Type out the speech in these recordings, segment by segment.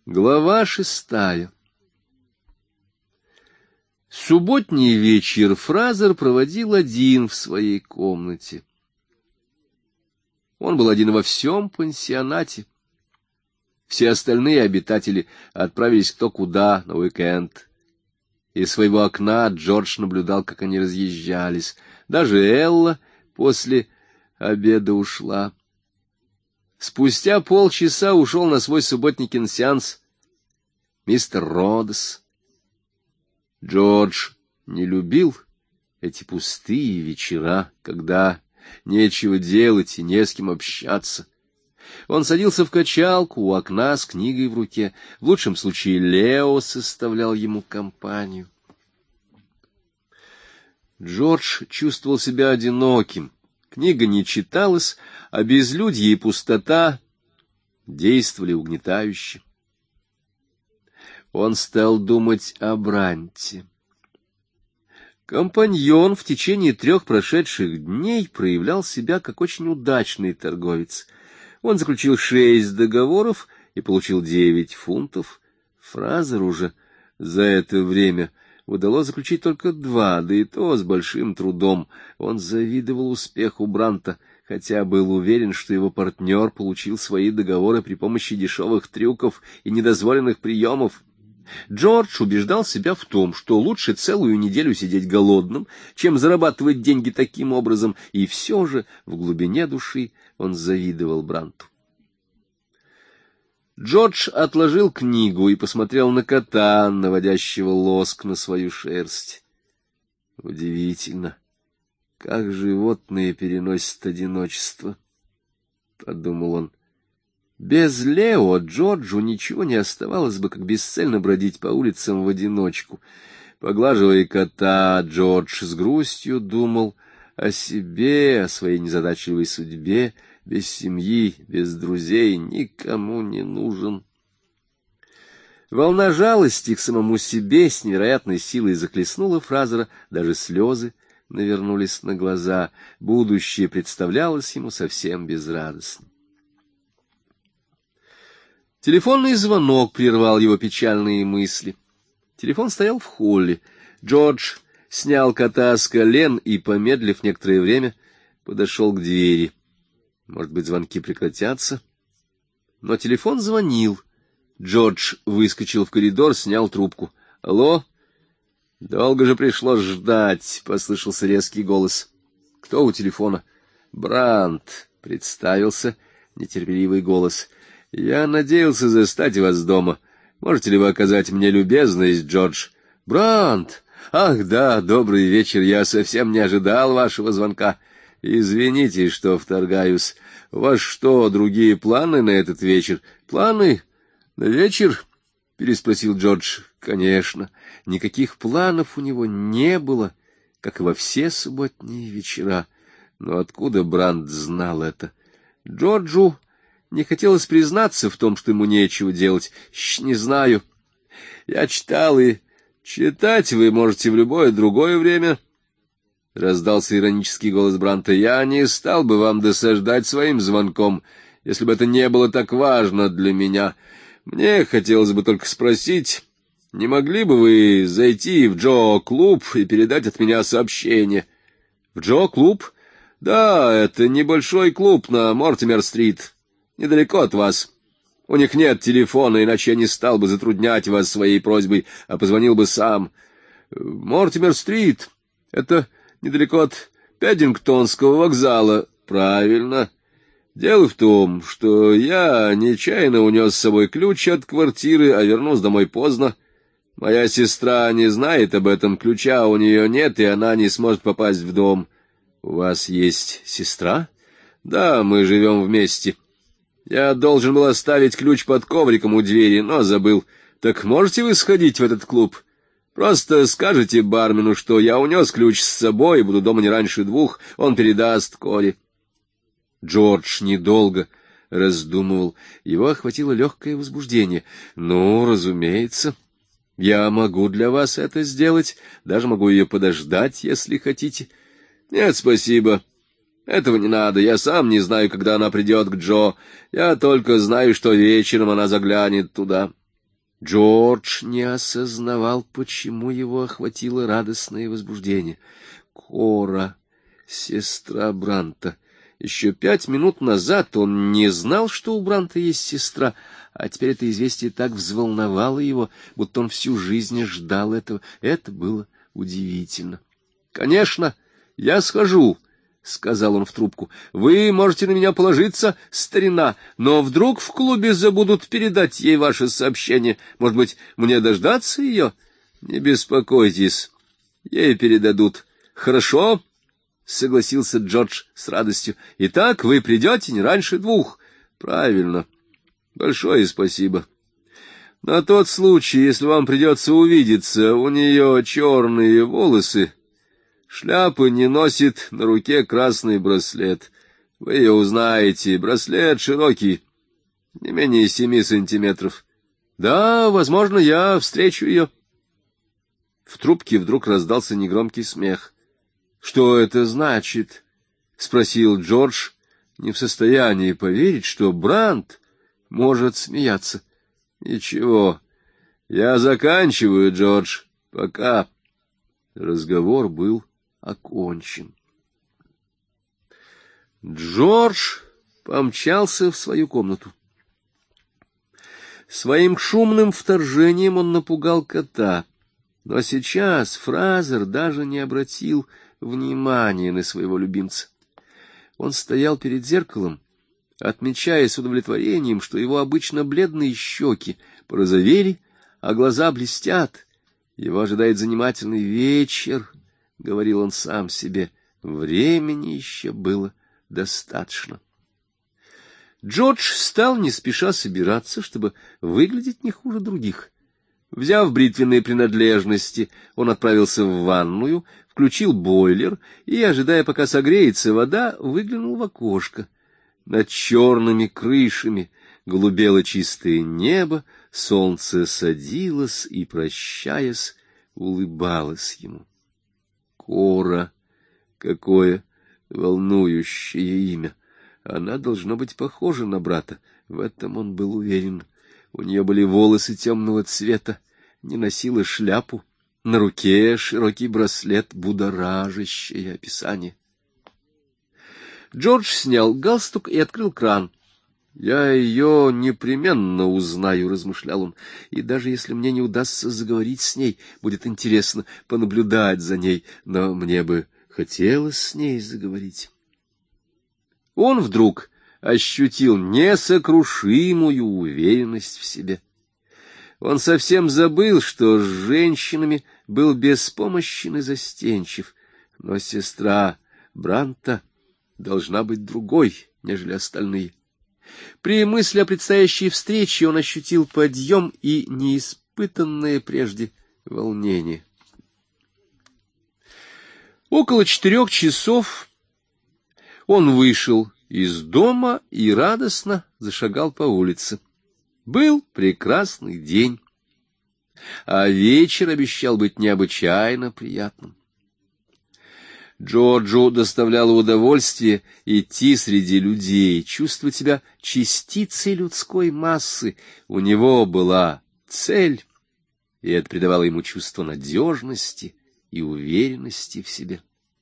Глава 6. Субботний вечер Фразер проводил один в своей комнате. Он был один во всем пансионате. Все остальные обитатели отправились кто куда на уикенд. Из своего окна Джордж наблюдал, как они разъезжались. Даже Элла после обеда ушла. Спустя полчаса ушел на свой субботний киносеанс мистер Родес. Джордж не любил эти пустые вечера, когда нечего делать и не с кем общаться. Он садился в качалку у окна с книгой в руке. В лучшем случае Лео составлял ему компанию. Джордж чувствовал себя одиноким. Книга не читалась, а безлюдье и пустота действовали угнетающе. Он стал думать о Бранте. Компаньон в течение 3 прошедших дней проявлял себя как очень удачный торговец. Он заключил 6 договоров и получил 9 фунтов. Фразеру же за это время удалось заключить только 2, да и то с большим трудом. Он завидовал успеху Бранта, хотя был уверен, что его партнер получил свои договоры при помощи дешевых трюков и недозволенных приемов. Джордж убеждал себя в том, что лучше целую неделю сидеть голодным, чем зарабатывать деньги таким образом, и все же в глубине души он завидовал Бранту. Джордж отложил книгу и посмотрел на кота, наводящего лоск на свою шерсть. Удивительно, как животные переносят одиночество, — подумал он. Без Лео Джорджу ничего не оставалось бы, как бесцельно бродить по улицам в одиночку. Поглаживая кота, Джордж с грустью думал о себе, о своей незадачливой судьбе. Без семьи, без друзей никому не нужен. Волна жалости к самому себе с невероятной силой захлестнула Фразера, даже слезы навернулись на глаза. Будущее представлялось ему совсем безрадостным. Телефонный звонок прервал его печальные мысли. Телефон стоял в холле. Джордж снял кота с колен и, помедлив некоторое время, подошел к двери. Может быть, звонки прекратятся? Но телефон звонил. Джордж выскочил в коридор, снял трубку. — Алло? — Долго же пришлось ждать, — послышался резкий голос. — Кто у телефона? — Брант, — представился нетерпеливый голос. — Я надеялся застать вас дома. Можете ли вы оказать мне любезность, Джордж? — Брант! Ах, да, добрый вечер, я совсем не ожидал вашего звонка. Извините, что вторгаюсь. У вас что, другие планы на этот вечер? — Планы? На вечер? — переспросил Джордж. Конечно, никаких планов у него не было, как и во все субботние вечера. Но откуда Брант знал это? Джорджу не хотелось признаться в том, что ему нечего делать. Не знаю. Я читал, и читать вы можете в любое другое время. Раздался иронический голос Бранта. Я не стал бы вам досаждать своим звонком, если бы это не было так важно для меня. Мне хотелось бы только спросить, не могли бы вы зайти в Джо-клуб и передать от меня сообщение? В Джо-клуб? Да, это небольшой клуб на Мортимер-стрит. Недалеко от вас. У них нет телефона, иначе я не стал бы затруднять вас своей просьбой, а позвонил бы сам. Мортимер-стрит — это недалеко от Пэддингтонского вокзала. Правильно. Дело в том, что я нечаянно унес с собой ключ от квартиры, а вернулся домой поздно. Моя сестра не знает об этом, ключа у нее нет, и она не сможет попасть в дом. У вас есть сестра? Да, мы живем вместе. Я должен был оставить ключ под ковриком у двери, но забыл. Так можете вы сходить в этот клуб? Просто скажите бармену, что я унес ключ с собой и буду дома не раньше 2, он передаст Кори. Джордж недолго раздумывал, его охватило легкое возбуждение. Ну, разумеется, я могу для вас это сделать, даже могу ее подождать, если хотите. Нет, спасибо. Этого не надо, я сам не знаю, когда она придет к Джо. Я только знаю, что вечером она заглянет туда. Джордж не осознавал, почему его охватило радостное возбуждение. Кора, сестра Бранта. Еще 5 минут назад он не знал, что у Бранта есть сестра, а теперь это известие так взволновало его, будто он всю жизнь ждал этого. Это было удивительно. — Конечно, я схожу, — сказал он в трубку. — Вы можете на меня положиться, старина, но вдруг в клубе забудут передать ей ваше сообщение. Может быть, мне дождаться ее? Не беспокойтесь, ей передадут. — Хорошо, — согласился Джордж с радостью. — Итак, вы придете не раньше 2. — Правильно. Большое спасибо. На тот случай, если вам придется увидеться, у нее черные волосы, шляпы не носит, на руке красный браслет. Вы ее узнаете, браслет широкий, не менее 7 сантиметров. Да, возможно, я встречу ее. В трубке вдруг раздался негромкий смех. — Что это значит? — спросил Джордж, не в состоянии поверить, что Брант может смеяться. — Ничего, я заканчиваю, Джордж. Пока. Разговор был окончен. Джордж помчался в свою комнату. Своим шумным вторжением он напугал кота, но сейчас Фразер даже не обратил внимания на своего любимца. Он стоял перед зеркалом, отмечая с удовлетворением, что его обычно бледные щеки порозовели, а глаза блестят. Его ожидает занимательный вечер, — говорил он сам себе. Времени еще было достаточно. Джордж стал не спеша собираться, чтобы выглядеть не хуже других. Взяв бритвенные принадлежности, он отправился в ванную, включил бойлер и, ожидая, пока согреется вода, выглянул в окошко. Над черными крышами голубело чистое небо, солнце садилось и, прощаясь, улыбалось ему. Кора, какое волнующее имя! Она должна быть похожа на брата, в этом он был уверен. У нее были волосы темного цвета, не носила шляпу, на руке широкий браслет, будоражащее описание. Джордж снял галстук и открыл кран. «Я ее непременно узнаю», — размышлял он, — «и даже если мне не удастся заговорить с ней, будет интересно понаблюдать за ней, но мне бы хотелось с ней заговорить». Он вдруг ощутил несокрушимую уверенность в себе. Он совсем забыл, что с женщинами был беспомощен и застенчив, но сестра Бранта должна быть другой, нежели остальные. При мысли о предстоящей встрече он ощутил подъем и неиспытанное прежде волнение. Около 4 часов он вышел из дома и радостно зашагал по улице. Был прекрасный день, а вечер обещал быть необычайно приятным. Джорджу доставляло удовольствие идти среди людей, чувствовать себя частицей людской массы. У него была цель, и это придавало ему чувство надежности и уверенности в себе.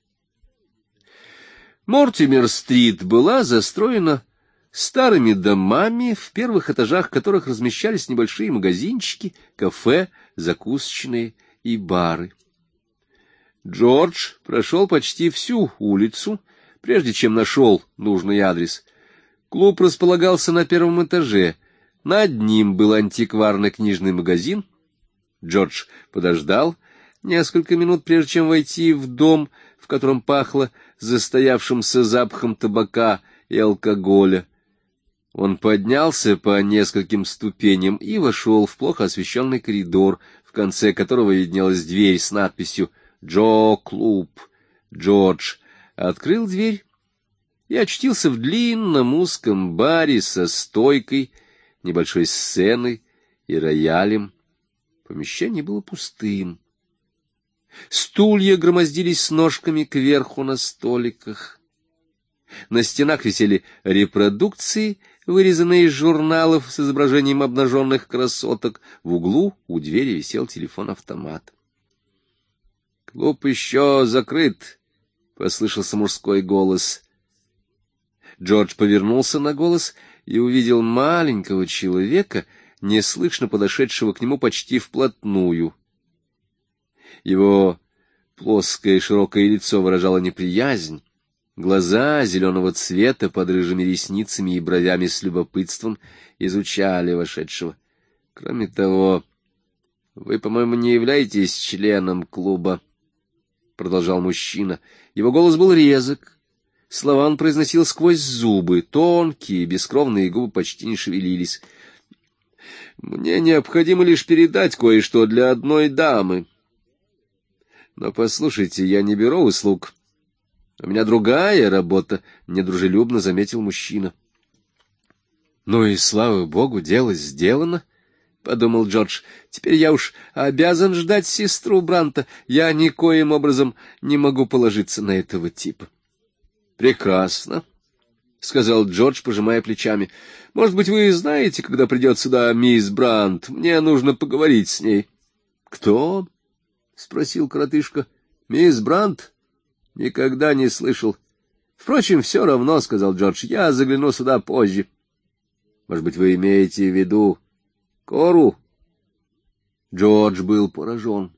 Мортимер-стрит была застроена старыми домами, в первых этажах которых размещались небольшие магазинчики, кафе, закусочные и бары. Джордж прошел почти всю улицу, прежде чем нашел нужный адрес. Клуб располагался на 1-м этаже. Над ним был антикварно-книжный магазин. Джордж подождал несколько минут, прежде чем войти в дом, в котором пахло застоявшимся запахом табака и алкоголя. Он поднялся по нескольким ступеням и вошел в плохо освещенный коридор, в конце которого виднелась дверь с надписью «Джо Клуб». Джордж открыл дверь и очутился в длинном узком баре со стойкой, небольшой сценой и роялем. Помещение было пустым. Стулья громоздились с ножками кверху на столиках. На стенах висели репродукции вырезанные из журналов с изображением обнаженных красоток. В углу у двери висел телефон-автомат. «Клуб еще закрыт», — послышался мужской голос. Джордж повернулся на голос и увидел маленького человека, неслышно подошедшего к нему почти вплотную. Его плоское широкое лицо выражало неприязнь, глаза зеленого цвета под рыжими ресницами и бровями с любопытством изучали вошедшего. «Кроме того, вы, по-моему, не являетесь членом клуба», — продолжал мужчина. Его голос был резок. Слова он произносил сквозь зубы, тонкие, бескровные губы почти не шевелились. «Мне необходимо лишь передать кое-что для одной дамы. Но послушайте, я не беру услуг. У меня другая работа», — недружелюбно заметил мужчина. «Ну и слава богу, дело сделано», — подумал Джордж. «Теперь я уж обязан ждать сестру Бранта. Я никоим образом не могу положиться на этого типа». «Прекрасно», — сказал Джордж, пожимая плечами. «Может быть, вы знаете, когда придет сюда мисс Брант? Мне нужно поговорить с ней». «Кто?» — спросил коротышка. «Мисс Брант? Никогда не слышал. Впрочем, все равно», — сказал Джордж. «Я загляну сюда позже». «Может быть, вы имеете в виду Кору?» Джордж был поражен.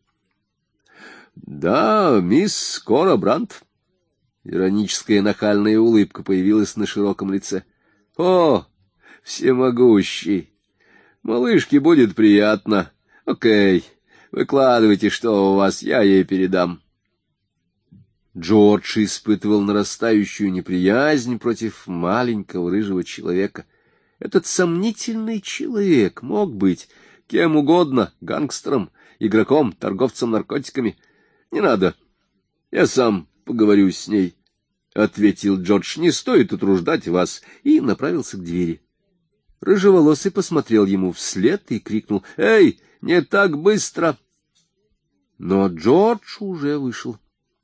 «Да, мисс Кора Брант». Ироническая нахальная улыбка появилась на широком лице. «О, всемогущий! Малышке будет приятно. Окей, выкладывайте, что у вас, я ей передам». Джордж испытывал нарастающую неприязнь против маленького рыжего человека. Этот сомнительный человек мог быть кем угодно, гангстером, игроком, торговцем наркотиками. «Не надо, я сам поговорю с ней», — ответил Джордж. «Не стоит утруждать вас», и направился к двери. Рыжеволосый посмотрел ему вслед и крикнул: «Эй, не так быстро!» Но Джордж уже вышел.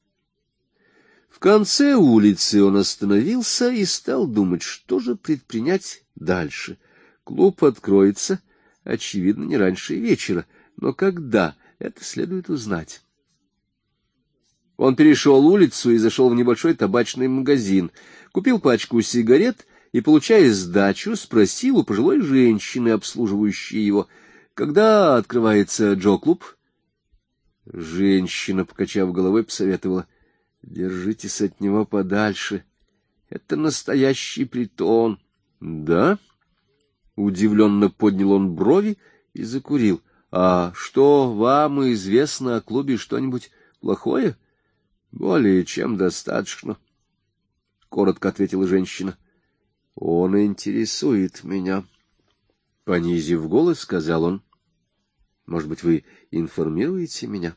В конце улицы он остановился и стал думать, что же предпринять дальше. Клуб откроется, очевидно, не раньше вечера, но когда, это следует узнать. Он перешел улицу и зашел в небольшой табачный магазин, купил пачку сигарет и, получая сдачу, спросил у пожилой женщины, обслуживающей его: «Когда открывается Джо-клуб?» Женщина, покачав головой, посоветовала: «Держитесь от него подальше. Это настоящий притон». «Да?» — удивленно поднял он брови и закурил. «А что, вам известно о клубе что-нибудь плохое?» «Более чем достаточно», — коротко ответила женщина. «Он интересует меня», — понизив голос, сказал он. «Может быть, вы информируете меня?»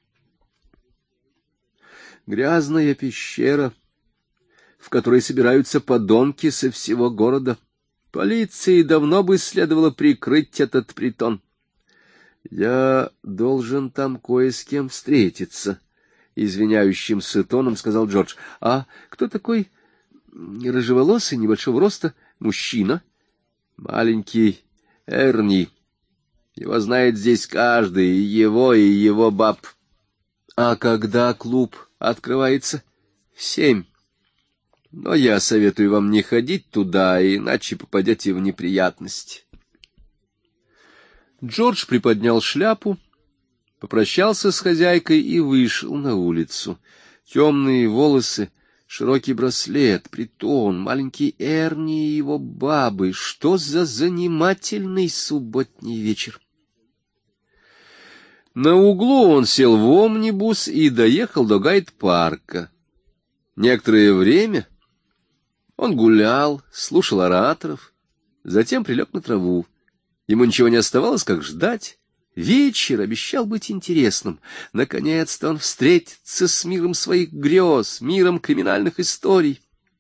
Грязная пещера, в которой собираются подонки со всего города. Полиции давно бы следовало прикрыть этот притон. «Я должен там кое с кем встретиться», — извиняющимся тоном сказал Джордж. «А кто такой рыжеволосый, небольшого роста мужчина?» «Маленький Эрни. Его знает здесь каждый, и его баб». «А когда клуб открывается?» «В 7. Но я советую вам не ходить туда, иначе попадете в неприятности». Джордж приподнял шляпу, попрощался с хозяйкой и вышел на улицу. Темные волосы, широкий браслет, притон, маленький Эрни и его бабы. Что за занимательный субботний вечер! На углу он сел в омнибус и доехал до Гайд-парка. Некоторое время он гулял, слушал ораторов, затем прилег на траву. Ему ничего не оставалось, как ждать. Вечер обещал быть интересным. Наконец-то он встретится с миром своих грез, миром криминальных историй.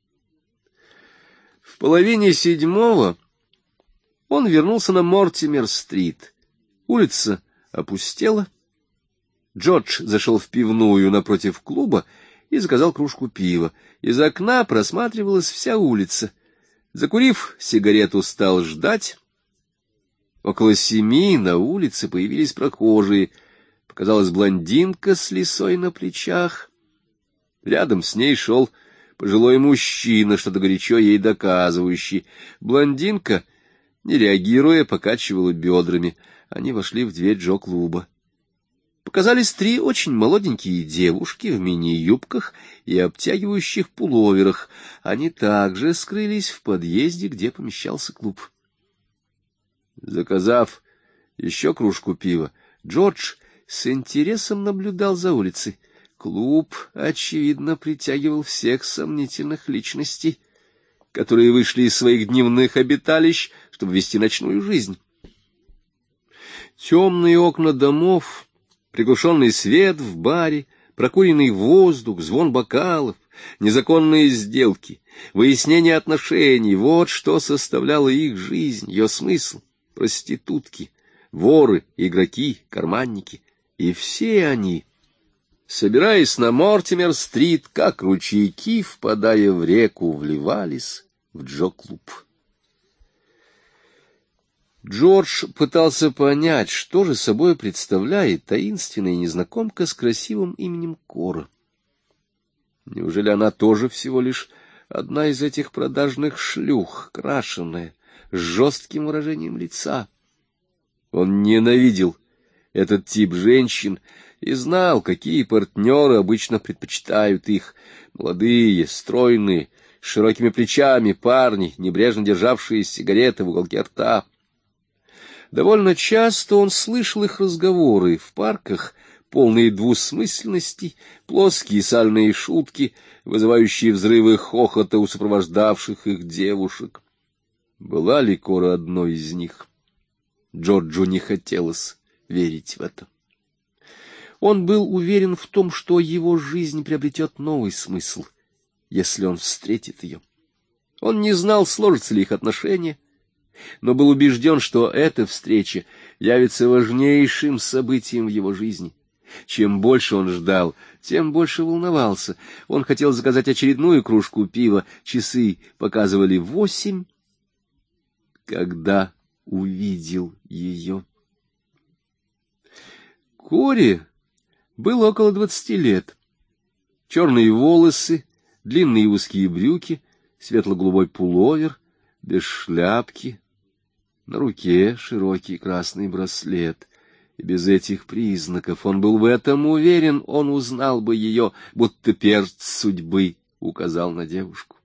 В 6:30 он вернулся на Мортимер-стрит. Улица опустела. Джордж зашел в пивную напротив клуба и заказал кружку пива. Из окна просматривалась вся улица. Закурив сигарету, стал ждать. Около 7 на улице появились прохожие. Показалась блондинка с лисой на плечах. Рядом с ней шел пожилой мужчина, что-то горячо ей доказывающий. Блондинка, не реагируя, покачивала бедрами. Они вошли в дверь Джо-клуба. Показались 3 очень молоденькие девушки в мини-юбках и обтягивающих пуловерах. Они также скрылись в подъезде, где помещался клуб. Заказав еще кружку пива, Джордж с интересом наблюдал за улицей. Клуб, очевидно, притягивал всех сомнительных личностей, которые вышли из своих дневных обиталищ, чтобы вести ночную жизнь. Темные окна домов, приглушенный свет в баре, прокуренный воздух, звон бокалов, незаконные сделки, выяснение отношений — вот что составляло их жизнь, ее смысл. Проститутки, воры, игроки, карманники. И все они, собираясь на Мортимер-стрит, как ручейки, впадая в реку, вливались в Джо-клуб. Джордж пытался понять, что же собой представляет таинственная незнакомка с красивым именем Кора. Неужели она тоже всего лишь одна из этих продажных шлюх, крашеная, с жестким выражением лица? Он ненавидел этот тип женщин и знал, какие партнеры обычно предпочитают их: молодые, стройные, с широкими плечами парни, небрежно державшие сигареты в уголке рта. Довольно часто он слышал их разговоры в парках, полные двусмысленностей, плоские сальные шутки, вызывающие взрывы хохота у сопровождавших их девушек. Была ли Кора одной из них? Джорджу не хотелось верить в это. Он был уверен в том, что его жизнь приобретет новый смысл, если он встретит ее. Он не знал, сложатся ли их отношения, но был убежден, что эта встреча явится важнейшим событием в его жизни. Чем больше он ждал, тем больше волновался. Он хотел заказать очередную кружку пива. Часы показывали 8, когда увидел ее. Коре было около 20 лет. Черные волосы, длинные узкие брюки, светло-голубой пуловер, без шляпки. На руке широкий красный браслет. И без этих признаков, он был в этом уверен, он узнал бы ее, будто перст судьбы указал на девушку.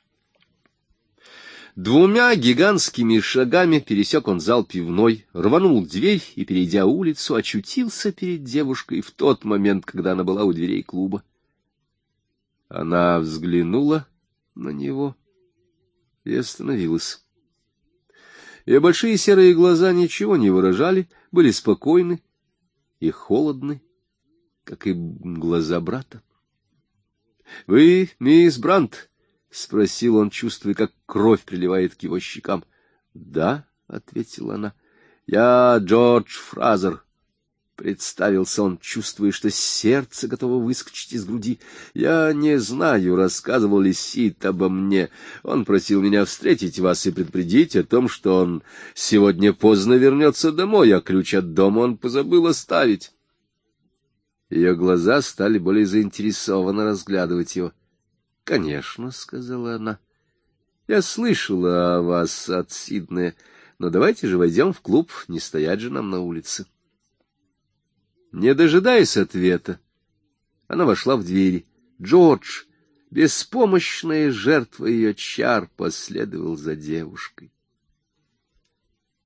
2 гигантскими шагами пересек он зал пивной, рванул дверь и, перейдя улицу, очутился перед девушкой в тот момент, когда она была у дверей клуба. Она взглянула на него и остановилась. Ее большие серые глаза ничего не выражали, были спокойны и холодны, как и глаза брата. — Вы мисс Брант? — спросил он, чувствуя, как кровь приливает к его щекам. — Да, — ответила она. — Я Джордж Фразер. Представился он, чувствуя, что сердце готово выскочить из груди. Я не знаю, рассказывал ли Сид обо мне. Он просил меня встретить вас и предупредить о том, что он сегодня поздно вернется домой, а ключ от дома он позабыл оставить. Ее глаза стали более заинтересованно разглядывать его. — Конечно, — сказала она. — Я слышала о вас от Сиднея, но давайте же войдем в клуб, не стоять же нам на улице. Не дожидаясь ответа, она вошла в двери. Джордж, беспомощная жертва ее чар, последовал за девушкой.